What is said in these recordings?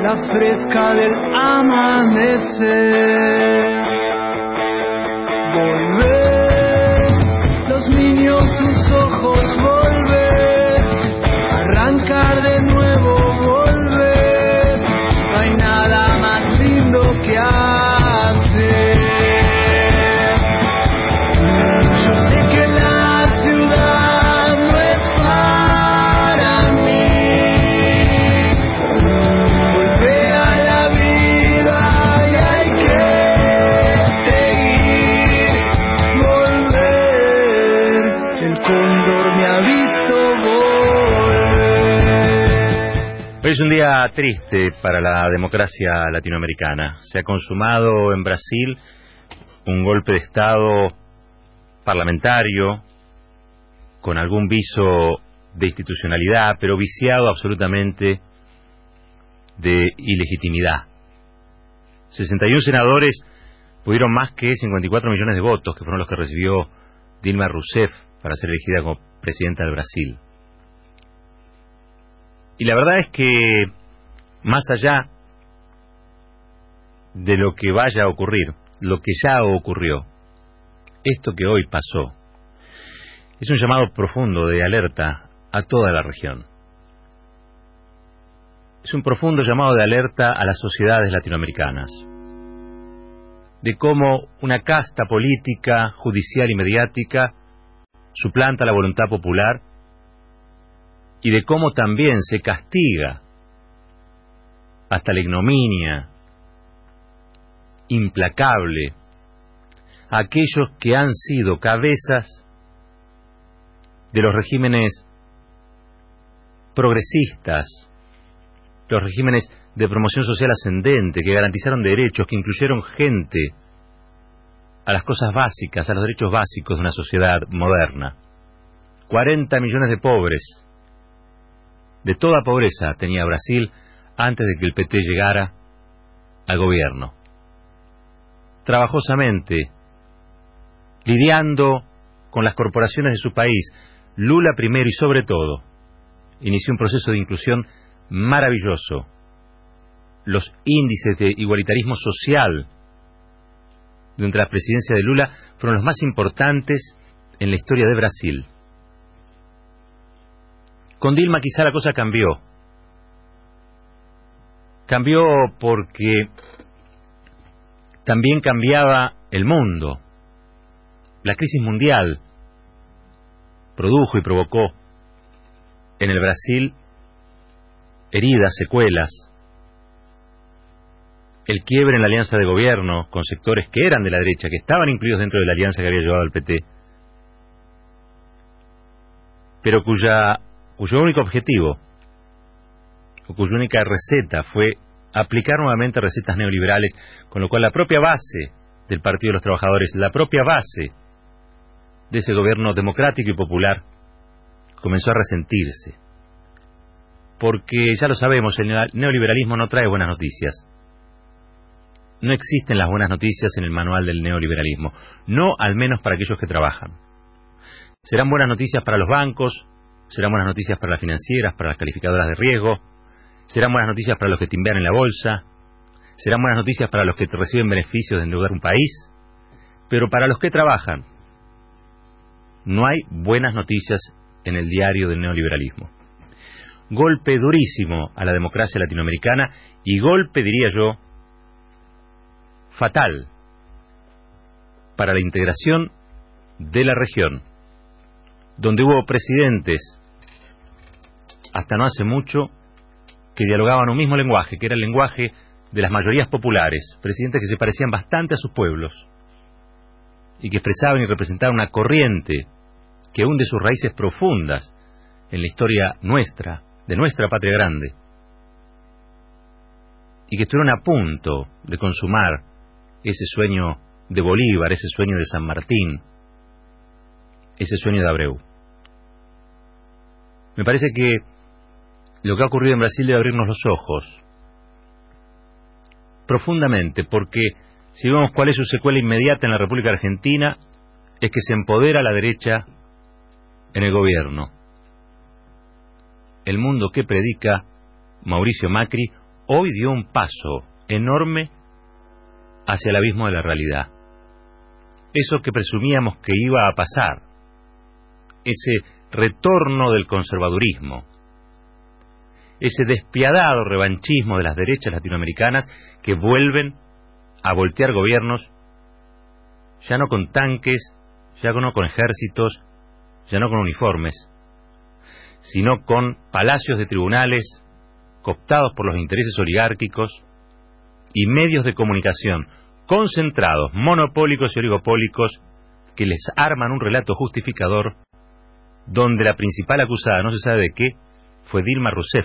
la fresca del amanecer. Volver, los niños sus ojos volver, arrancar de nuevo volver, no hay nada más lindo que hacer. Yo sé que la ciudad no es para mí, volver a la vida y hay que seguir, volver, el cóndor me ha visto volver. Hoy es un día triste para la democracia latinoamericana. Se ha consumado en Brasil un golpe de Estado parlamentario con algún viso de institucionalidad, pero viciado absolutamente de ilegitimidad. 61 senadores pudieron más que 54 millones de votos, que fueron los que recibió Dilma Rousseff para ser elegida como presidenta del Brasil. Y la verdad es que, más allá de lo que vaya a ocurrir, lo que ya ocurrió, esto que hoy pasó, es un llamado profundo de alerta a toda la región. Es un profundo llamado de alerta a las sociedades latinoamericanas, de cómo una casta política, judicial y mediática suplanta la voluntad popular, y de cómo también se castiga hasta la ignominia implacable a aquellos que han sido cabezas de los regímenes progresistas, los regímenes de promoción social ascendente, que garantizaron derechos, que incluyeron gente a las cosas básicas, a los derechos básicos de una sociedad moderna. 40 millones de pobres, de toda pobreza tenía Brasil antes de que el PT llegara al gobierno. Trabajosamente, lidiando con las corporaciones de su país, Lula primero y sobre todo, inició un proceso de inclusión maravilloso. Los índices de igualitarismo social durante la presidencia de Lula fueron los más importantes en la historia de Brasil. Con Dilma quizá la cosa cambió. Cambió porque también cambiaba el mundo. La crisis mundial produjo y provocó en el Brasil heridas, secuelas, el quiebre en la alianza de gobierno con sectores que eran de la derecha, que estaban incluidos dentro de la alianza que había llevado el PT, pero cuyo único objetivo, o cuya única receta fue aplicar nuevamente recetas neoliberales, con lo cual la propia base del Partido de los Trabajadores, la propia base de ese gobierno democrático y popular, comenzó a resentirse. Porque, ya lo sabemos, el neoliberalismo no trae buenas noticias. No existen las buenas noticias en el manual del neoliberalismo, no al menos para aquellos que trabajan. Serán buenas noticias para los bancos, serán buenas noticias para las financieras, para las calificadoras de riesgo, serán buenas noticias para los que timbean en la bolsa, serán buenas noticias para los que reciben beneficios de endeudar un país, pero para los que trabajan, no hay buenas noticias en el diario del neoliberalismo. Golpe durísimo a la democracia latinoamericana y golpe, diría yo, fatal para la integración de la región, donde hubo presidentes hasta no hace mucho que dialogaban un mismo lenguaje, que era el lenguaje de las mayorías populares, presidentes que se parecían bastante a sus pueblos y que expresaban y representaban una corriente que hunde sus raíces profundas en la historia nuestra, de nuestra patria grande, y que estuvieron a punto de consumar ese sueño de Bolívar, ese sueño de San Martín, ese sueño de Abreu. Me parece que lo que ha ocurrido en Brasil debe abrirnos los ojos profundamente, porque si vemos cuál es su secuela inmediata en la República Argentina, es que se empodera a la derecha en el gobierno. El mundo que predica Mauricio Macri hoy dio un paso enorme hacia el abismo de la realidad. Eso que presumíamos que iba a pasar, ese retorno del conservadurismo, ese despiadado revanchismo de las derechas latinoamericanas que vuelven a voltear gobiernos, ya no con tanques, ya no con ejércitos, ya no con uniformes, sino con palacios de tribunales cooptados por los intereses oligárquicos y medios de comunicación concentrados, monopólicos y oligopólicos, que les arman un relato justificador donde la principal acusada, no se sabe de qué, fue Dilma Rousseff,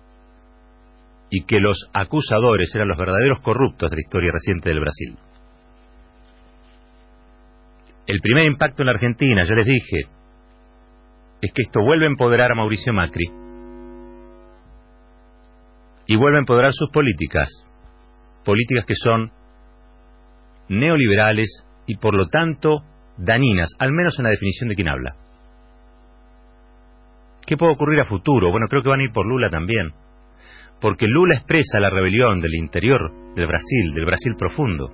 y que los acusadores eran los verdaderos corruptos de la historia reciente del Brasil. El primer impacto en la Argentina, ya les dije, es que esto vuelve a empoderar a Mauricio Macri y vuelve a empoderar sus políticas que son neoliberales y por lo tanto dañinas, al menos en la definición de quien habla. ¿Qué puede ocurrir a futuro? Bueno, creo que van a ir por Lula también, porque Lula expresa la rebelión del interior del Brasil profundo.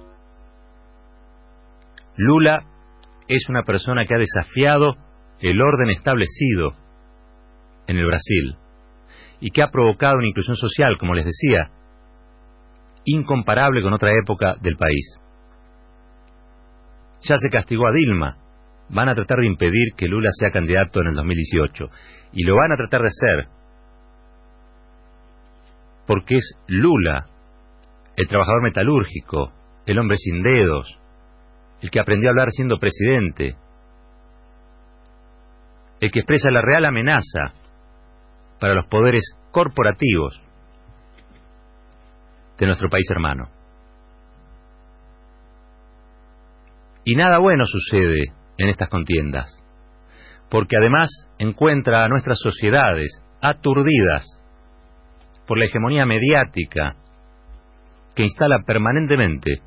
Lula es una persona que ha desafiado el orden establecido en el Brasil y que ha provocado una inclusión social, como les decía, incomparable con otra época del país. Ya se castigó a Dilma, van a tratar de impedir que Lula sea candidato en el 2018 y lo van a tratar de hacer porque es Lula, el trabajador metalúrgico, el hombre sin dedos, el que aprendió a hablar siendo presidente, el que expresa la real amenaza para los poderes corporativos de nuestro país hermano. Y nada bueno sucede en estas contiendas, porque además encuentra a nuestras sociedades aturdidas por la hegemonía mediática que instala permanentemente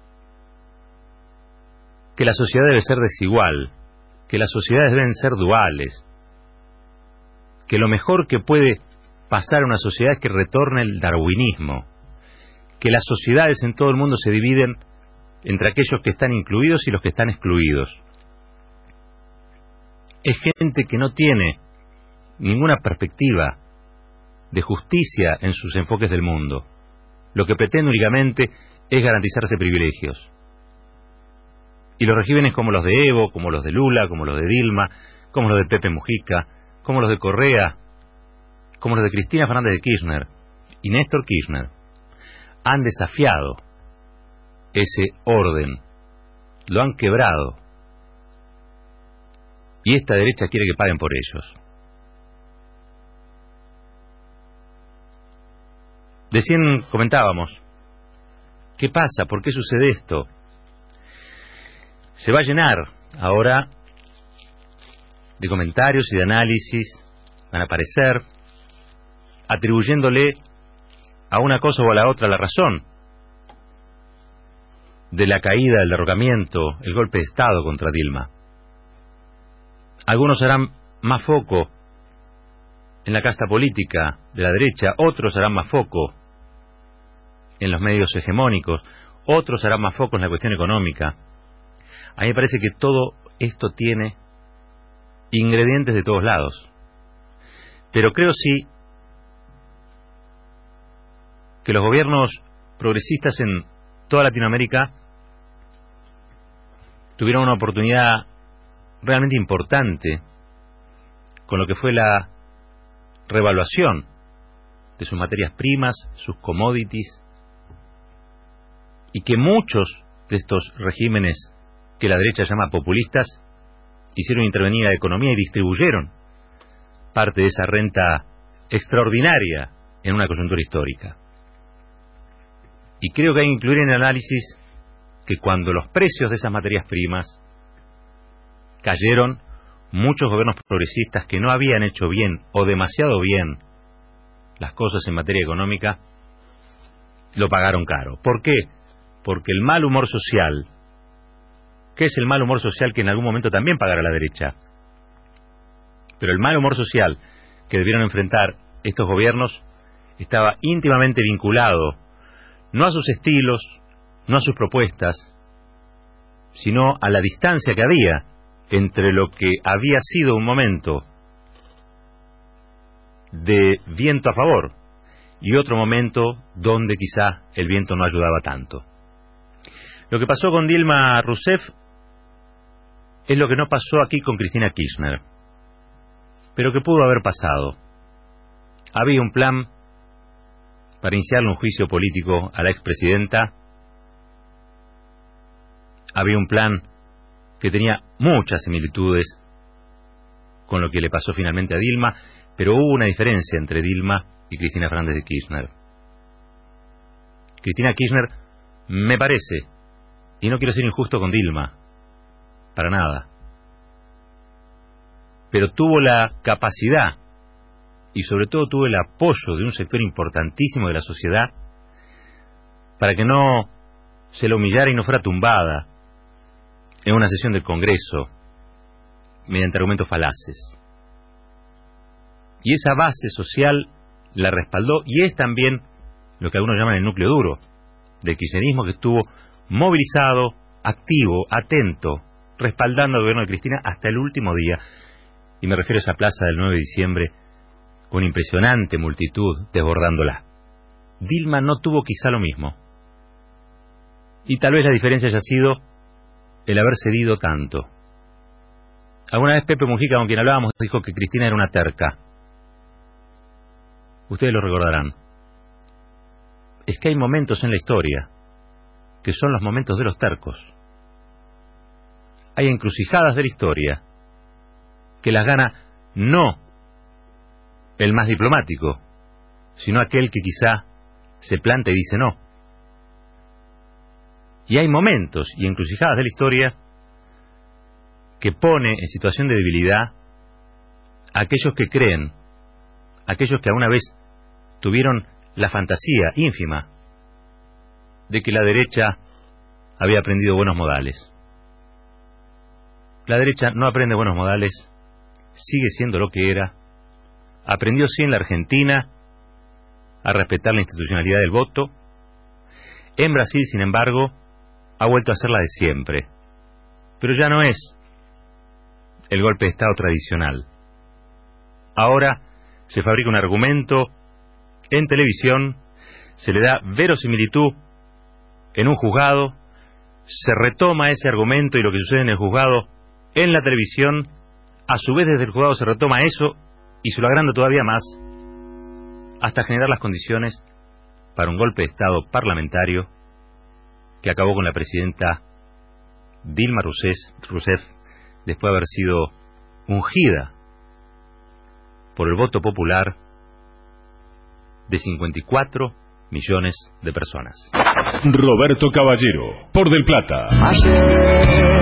que la sociedad debe ser desigual, que las sociedades deben ser duales, que lo mejor que puede pasar a una sociedad es que retorne el darwinismo, que las sociedades en todo el mundo se dividen entre aquellos que están incluidos y los que están excluidos. Es gente que no tiene ninguna perspectiva de justicia en sus enfoques del mundo. Lo que pretende únicamente es garantizarse privilegios. Y los regímenes como los de Evo, como los de Lula, como los de Dilma, como los de Pepe Mujica, como los de Correa, como los de Cristina Fernández de Kirchner y Néstor Kirchner, han desafiado ese orden, lo han quebrado, y esta derecha quiere que paguen por ellos. Recién comentábamos, ¿qué pasa? ¿Por qué sucede esto? Se va a llenar ahora de comentarios y de análisis, van a aparecer, atribuyéndole a una cosa o a la otra la razón de la caída, el derrocamiento, el golpe de Estado contra Dilma. Algunos harán más foco en la casta política de la derecha, otros harán más foco en los medios hegemónicos, otros harán más foco en la cuestión económica. A mí me parece que todo esto tiene ingredientes de todos lados. Pero creo sí que los gobiernos progresistas en toda Latinoamérica tuvieron una oportunidad realmente importante con lo que fue la revaluación de sus materias primas, sus commodities, y que muchos de estos regímenes que la derecha llama populistas hicieron intervenir a la economía y distribuyeron parte de esa renta extraordinaria en una coyuntura histórica. Y creo que hay que incluir en el análisis que cuando los precios de esas materias primas cayeron, muchos gobiernos progresistas que no habían hecho bien o demasiado bien las cosas en materia económica lo pagaron caro. ¿Por qué? Porque el mal humor social, ¿qué es el mal humor social que en algún momento también pagará la derecha? Pero el mal humor social que debieron enfrentar estos gobiernos estaba íntimamente vinculado no a sus estilos, no a sus propuestas, sino a la distancia que había entre lo que había sido un momento de viento a favor y otro momento donde quizá el viento no ayudaba tanto. Lo que pasó con Dilma Rousseff es lo que no pasó aquí con Cristina Kirchner, pero que pudo haber pasado. Había un plan para iniciarle un juicio político a la expresidenta. Había un plan que tenía muchas similitudes con lo que le pasó finalmente a Dilma, pero hubo una diferencia entre Dilma y Cristina Fernández de Kirchner. Cristina Kirchner, me parece, y no quiero ser injusto con Dilma, para nada, pero tuvo la capacidad y sobre todo tuvo el apoyo de un sector importantísimo de la sociedad para que no se la humillara y no fuera tumbada en una sesión del Congreso mediante argumentos falaces. Y esa base social la respaldó, y es también lo que algunos llaman el núcleo duro del kirchnerismo, que estuvo movilizado, activo, atento, respaldando al gobierno de Cristina hasta el último día. Y me refiero a esa plaza del 9 de diciembre con impresionante multitud desbordándola. Dilma no tuvo quizá lo mismo, y tal vez la diferencia haya sido el haber cedido tanto. Alguna vez Pepe Mujica, con quien hablábamos, dijo que Cristina era una terca. Ustedes lo recordarán. Es que hay momentos en la historia que son los momentos de los tercos. Hay encrucijadas de la historia que las gana no el más diplomático, sino aquel que quizá se planta y dice no. Y hay momentos y encrucijadas de la historia que pone en situación de debilidad a aquellos que creen, aquellos que alguna vez tuvieron la fantasía ínfima de que la derecha había aprendido buenos modales. La derecha no aprende buenos modales, sigue siendo lo que era. Aprendió sí en la Argentina a respetar la institucionalidad del voto. En Brasil, sin embargo, ha vuelto a ser la de siempre. Pero ya no es el golpe de Estado tradicional. Ahora se fabrica un argumento en televisión, se le da verosimilitud en un juzgado, se retoma ese argumento y lo que sucede en el juzgado en la televisión, a su vez desde el juzgado se retoma eso y se lo agranda todavía más, hasta generar las condiciones para un golpe de Estado parlamentario que acabó con la presidenta Dilma Rousseff después de haber sido ungida por el voto popular de 54 millones de personas. Roberto Caballero, por Del Plata. Ayer